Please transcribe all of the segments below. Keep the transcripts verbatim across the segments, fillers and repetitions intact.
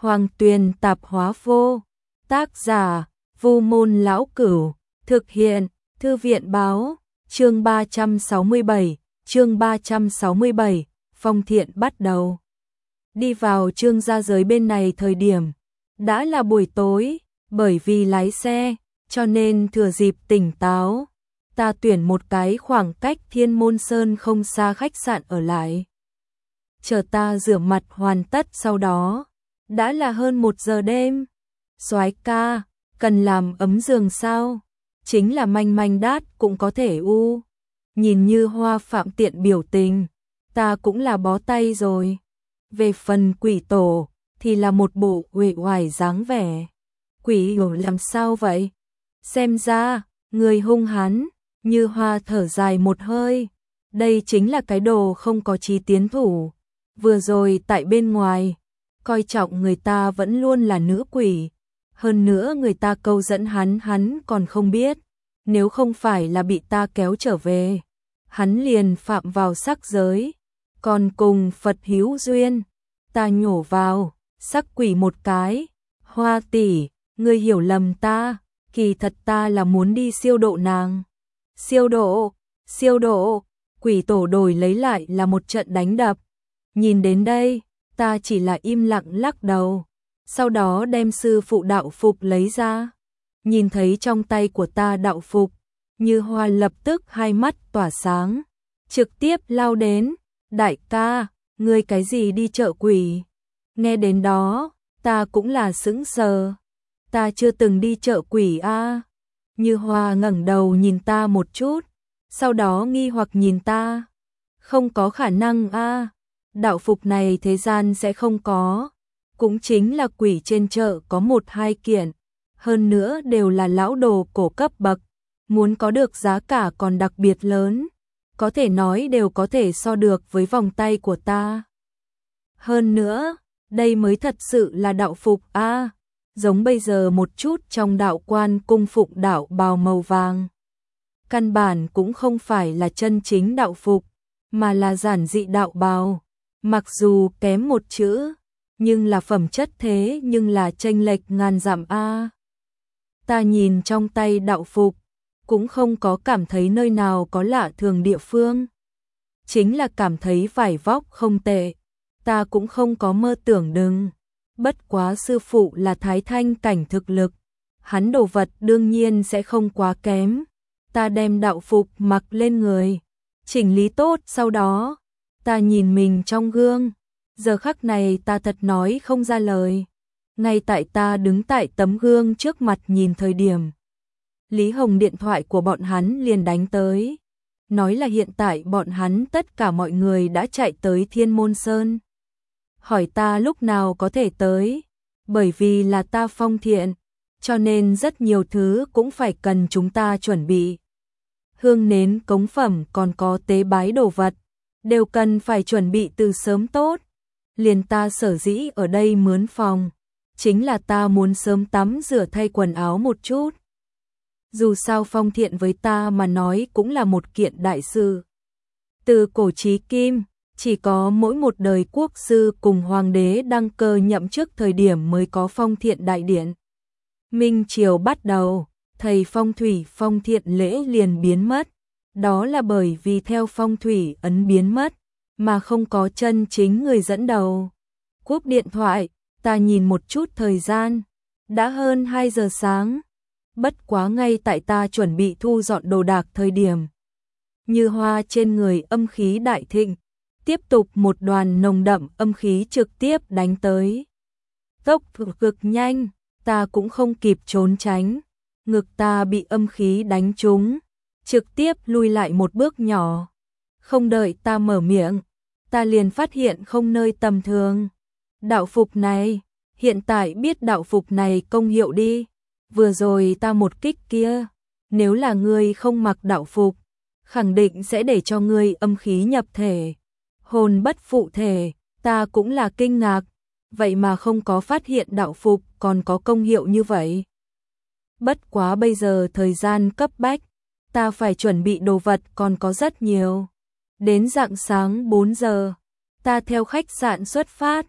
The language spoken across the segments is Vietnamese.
Hoàng Tuyền Tạp Hóa Vô. Tác giả: Vu Môn Lão Cửu. Thực hiện: Thư viện Báo. Chương ba trăm sáu mươi bảy, chương ba trăm sáu mươi bảy, Phong Thiện bắt đầu. Đi vào Trương gia giới bên này thời điểm đã là buổi tối, bởi vì lái xe, cho nên thừa dịp tỉnh táo, ta tuyển một cái khoảng cách Thiên Môn Sơn không xa khách sạn ở lại. Chờ ta rửa mặt hoàn tất sau đó, đã là hơn một giờ đêm. Soái ca, cần làm ấm giường sao? Chính là manh manh đát cũng có thể u. Nhìn như Hoa Phạm Tiện biểu tình, ta cũng là bó tay rồi. Về phần quỷ tổ, thì là một bộ uể oải dáng vẻ. Quỷ tổ làm sao vậy? Xem ra, người hung hãn. Như Hoa thở dài một hơi. Đây chính là cái đồ không có chí tiến thủ. Vừa rồi tại bên ngoài, coi trọng người ta vẫn luôn là nữ quỷ. Hơn nữa người ta câu dẫn hắn hắn còn không biết. Nếu không phải là bị ta kéo trở về, hắn liền phạm vào sắc giới. Còn cùng Phật hữu duyên, ta nhổ vào, sắc quỷ một cái. Hoa tỷ, ngươi hiểu lầm ta, kỳ thật ta là muốn đi siêu độ nàng. Siêu độ, siêu độ, quỷ tổ đổi lấy lại là một trận đánh đập. Nhìn đến đây, ta chỉ là im lặng lắc đầu. Sau đó đem sư phụ đạo phục lấy ra. Nhìn thấy trong tay của ta đạo phục, Như Hoa lập tức hai mắt tỏa sáng. Trực tiếp lao đến. Đại ca, ngươi cái gì đi chợ quỷ? Nghe đến đó, ta cũng là sững sờ. Ta chưa từng đi chợ quỷ a. À. Như Hoa ngẩng đầu nhìn ta một chút, sau đó nghi hoặc nhìn ta. Không có khả năng a. À. Đạo phục này thế gian sẽ không có. Cũng chính là quỷ trên chợ có một hai kiện. Hơn nữa đều là lão đồ cổ cấp bậc. Muốn có được giá cả còn đặc biệt lớn. Có thể nói đều có thể so được với vòng tay của ta. Hơn nữa, đây mới thật sự là đạo phục a. À, giống bây giờ một chút trong đạo quan cung phục đạo bào màu vàng. Căn bản cũng không phải là chân chính đạo phục, mà là giản dị đạo bào. Mặc dù kém một chữ, nhưng là phẩm chất thế nhưng là chênh lệch ngàn dặm a. À. Ta nhìn trong tay đạo phục, cũng không có cảm thấy nơi nào có lạ thường địa phương. Chính là cảm thấy vải vóc không tệ. Ta cũng không có mơ tưởng đừng. Bất quá sư phụ là thái thanh cảnh thực lực. Hắn đồ vật đương nhiên sẽ không quá kém. Ta đem đạo phục mặc lên người. Chỉnh lý tốt sau đó. Ta nhìn mình trong gương. Giờ khắc này ta thật nói không ra lời. Ngay tại ta đứng tại tấm gương trước mặt nhìn thời điểm. Lý Hồng điện thoại của bọn hắn liền đánh tới. Nói là hiện tại bọn hắn tất cả mọi người đã chạy tới Thiên Môn Sơn. Hỏi ta lúc nào có thể tới. Bởi vì là ta Phong Thiện, cho nên rất nhiều thứ cũng phải cần chúng ta chuẩn bị. Hương nến cống phẩm còn có tế bái đồ vật, đều cần phải chuẩn bị từ sớm tốt. Liền ta sở dĩ ở đây mướn phòng, chính là ta muốn sớm tắm rửa thay quần áo một chút. Dù sao Phong Thiện với ta mà nói cũng là một kiện đại sự. Từ cổ chí kim, chỉ có mỗi một đời quốc sư cùng hoàng đế đăng cơ nhậm chức thời điểm mới có Phong Thiện đại điện. Minh triều bắt đầu, thầy phong thủy Phong Thiện lễ liền biến mất. Đó là bởi vì theo phong thủy ấn biến mất, mà không có chân chính người dẫn đầu. Cúp điện thoại, ta nhìn một chút thời gian, đã hơn hai giờ sáng. Bất quá ngay tại ta chuẩn bị thu dọn đồ đạc thời điểm. Như Hoa trên người âm khí đại thịnh, tiếp tục một đoàn nồng đậm âm khí trực tiếp đánh tới. Tốc độ cực nhanh, ta cũng không kịp trốn tránh. Ngực ta bị âm khí đánh trúng, trực tiếp lui lại một bước nhỏ. Không đợi ta mở miệng, ta liền phát hiện không nơi tầm thường. Đạo phục này, hiện tại biết đạo phục này công hiệu đi. Vừa rồi ta một kích kia, nếu là ngươi không mặc đạo phục, khẳng định sẽ để cho ngươi âm khí nhập thể. Hồn bất phụ thể, ta cũng là kinh ngạc, vậy mà không có phát hiện đạo phục còn có công hiệu như vậy. Bất quá bây giờ thời gian cấp bách, ta phải chuẩn bị đồ vật còn có rất nhiều. Đến rạng sáng bốn giờ, ta theo khách sạn xuất phát,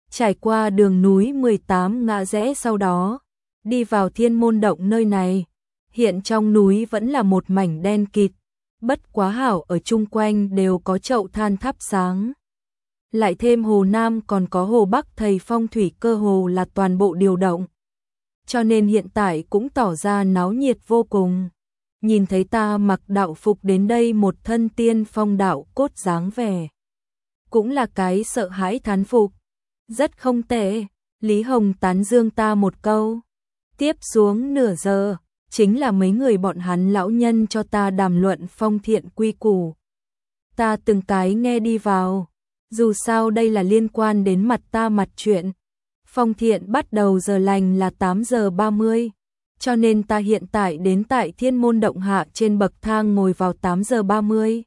trải qua đường núi mười tám ngã rẽ sau đó, đi vào Thiên Môn Động nơi này. Hiện trong núi vẫn là một mảnh đen kịt, bất quá hảo ở chung quanh đều có chậu than thắp sáng. Lại thêm Hồ Nam còn có Hồ Bắc thầy phong thủy cơ hồ là toàn bộ điều động. Cho nên hiện tại cũng tỏ ra náo nhiệt vô cùng. Nhìn thấy ta mặc đạo phục đến đây một thân tiên phong đạo cốt dáng vẻ. Cũng là cái sợ hãi thán phục. Rất không tệ, Lý Hồng tán dương ta một câu. Tiếp xuống nửa giờ, chính là mấy người bọn hắn lão nhân cho ta đàm luận phong thiện quy củ. Ta từng cái nghe đi vào, dù sao đây là liên quan đến mặt ta mặt chuyện. Phong thiện bắt đầu giờ lành là tám giờ ba mươi, cho nên ta hiện tại đến tại Thiên Môn Động hạ trên bậc thang ngồi vào tám giờ ba mươi.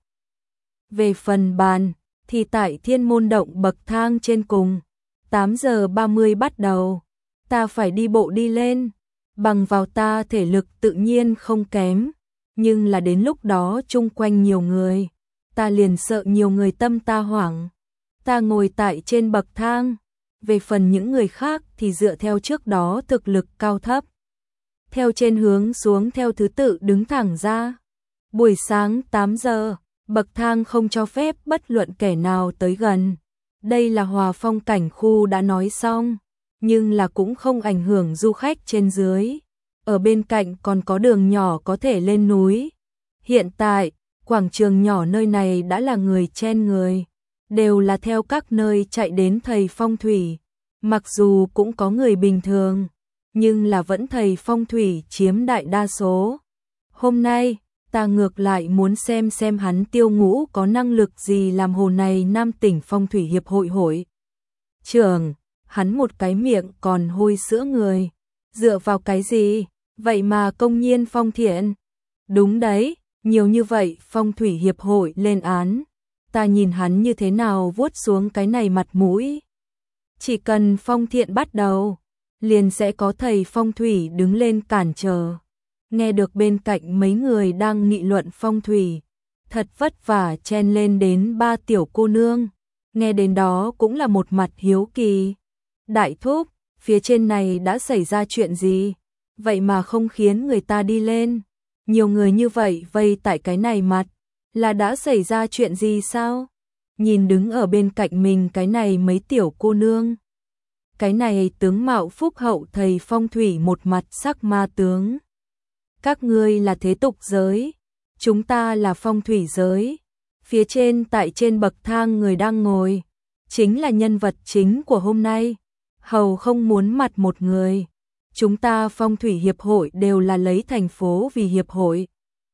Về phần bàn, thì tại Thiên Môn Động bậc thang trên cùng, tám giờ ba mươi bắt đầu, ta phải đi bộ đi lên, bằng vào ta thể lực tự nhiên không kém, nhưng là đến lúc đó chung quanh nhiều người, ta liền sợ nhiều người tâm ta hoảng. Ta ngồi tại trên bậc thang, về phần những người khác thì dựa theo trước đó thực lực cao thấp. Theo trên hướng xuống theo thứ tự đứng thẳng ra. Buổi sáng tám giờ, bậc thang không cho phép bất luận kẻ nào tới gần. Đây là Hòa Phong cảnh khu đã nói xong, nhưng là cũng không ảnh hưởng du khách trên dưới. Ở bên cạnh còn có đường nhỏ có thể lên núi. Hiện tại, quảng trường nhỏ nơi này đã là người chen người, đều là theo các nơi chạy đến thầy phong thủy. Mặc dù cũng có người bình thường, nhưng là vẫn thầy phong thủy chiếm đại đa số. Hôm nay, ta ngược lại muốn xem xem hắn Tiêu Ngũ có năng lực gì làm Hồ này Nam tỉnh Phong thủy hiệp hội hội trưởng. Hắn một cái miệng còn hôi sữa người, dựa vào cái gì, vậy mà công nhiên phong thiện. Đúng đấy, nhiều như vậy phong thủy hiệp hội lên án, ta nhìn hắn như thế nào vuốt xuống cái này mặt mũi. Chỉ cần phong thiện bắt đầu, liền sẽ có thầy phong thủy đứng lên cản trở. Nghe được bên cạnh mấy người đang nghị luận phong thủy, thật vất vả chen lên đến ba tiểu cô nương, nghe đến đó cũng là một mặt hiếu kỳ. Đại thúc, phía trên này đã xảy ra chuyện gì, vậy mà không khiến người ta đi lên, nhiều người như vậy vây tại cái này mặt, là đã xảy ra chuyện gì sao? Nhìn đứng ở bên cạnh mình cái này mấy tiểu cô nương. Cái này tướng mạo phúc hậu thầy phong thủy một mặt sắc ma tướng. Các ngươi là thế tục giới, chúng ta là phong thủy giới. Phía trên tại trên bậc thang người đang ngồi, chính là nhân vật chính của hôm nay. Hầu không muốn mặt một người. Chúng ta phong thủy hiệp hội đều là lấy thành phố vì hiệp hội.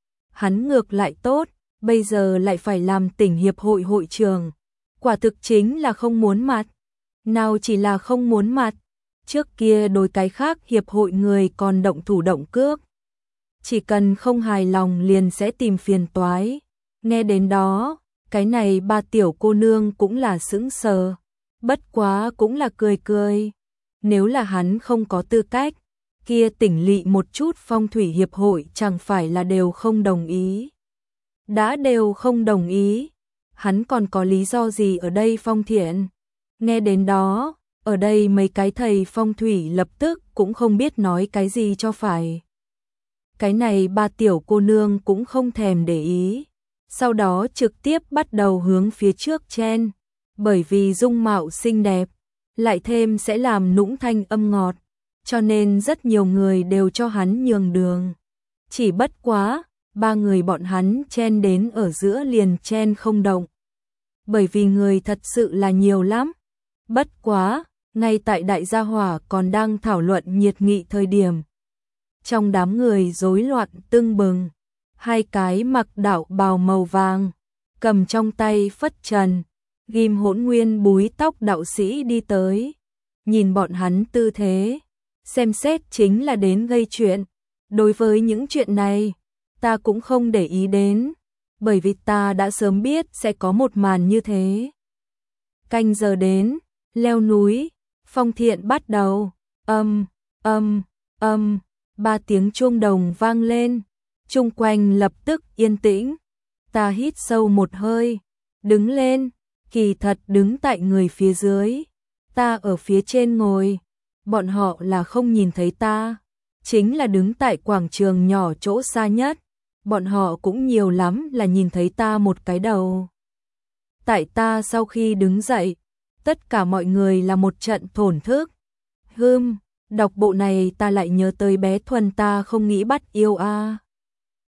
Hắn ngược lại tốt, bây giờ lại phải làm tỉnh hiệp hội hội trưởng. Quả thực chính là không muốn mặt. Nào chỉ là không muốn mặt, trước kia đối cái khác hiệp hội người còn động thủ động cước. Chỉ cần không hài lòng liền sẽ tìm phiền toái. Nghe đến đó, cái này ba tiểu cô nương cũng là sững sờ. Bất quá cũng là cười cười. Nếu là hắn không có tư cách, kia tỉnh lỵ một chút phong thủy hiệp hội chẳng phải là đều không đồng ý. Đã đều không đồng ý, hắn còn có lý do gì ở đây phong thiện? Nghe đến đó, ở đây mấy cái thầy phong thủy lập tức cũng không biết nói cái gì cho phải. Cái này ba tiểu cô nương cũng không thèm để ý, sau đó trực tiếp bắt đầu hướng phía trước chen, bởi vì dung mạo xinh đẹp, lại thêm sẽ làm nũng thanh âm ngọt, cho nên rất nhiều người đều cho hắn nhường đường. Chỉ bất quá, ba người bọn hắn chen đến ở giữa liền chen không động, bởi vì người thật sự là nhiều lắm. Bất quá, ngay tại đại gia hỏa còn đang thảo luận nhiệt nghị thời điểm, trong đám người rối loạn tưng bừng, hai cái mặc đạo bào màu vàng, cầm trong tay phất trần, ghim hỗn nguyên búi tóc đạo sĩ đi tới. Nhìn bọn hắn tư thế, xem xét chính là đến gây chuyện. Đối với những chuyện này, ta cũng không để ý đến, bởi vì ta đã sớm biết sẽ có một màn như thế. Canh giờ đến, leo núi, phong thiện bắt đầu, âm, âm, âm, ba tiếng chuông đồng vang lên, chung quanh lập tức yên tĩnh. Ta hít sâu một hơi, đứng lên, kỳ thật đứng tại người phía dưới, ta ở phía trên ngồi, bọn họ là không nhìn thấy ta, chính là đứng tại quảng trường nhỏ chỗ xa nhất, bọn họ cũng nhiều lắm là nhìn thấy ta một cái đầu. Tại ta sau khi đứng dậy, tất cả mọi người là một trận thổn thức. Hừm, đọc bộ này ta lại nhớ tới bé Thuần ta không nghĩ bắt yêu a.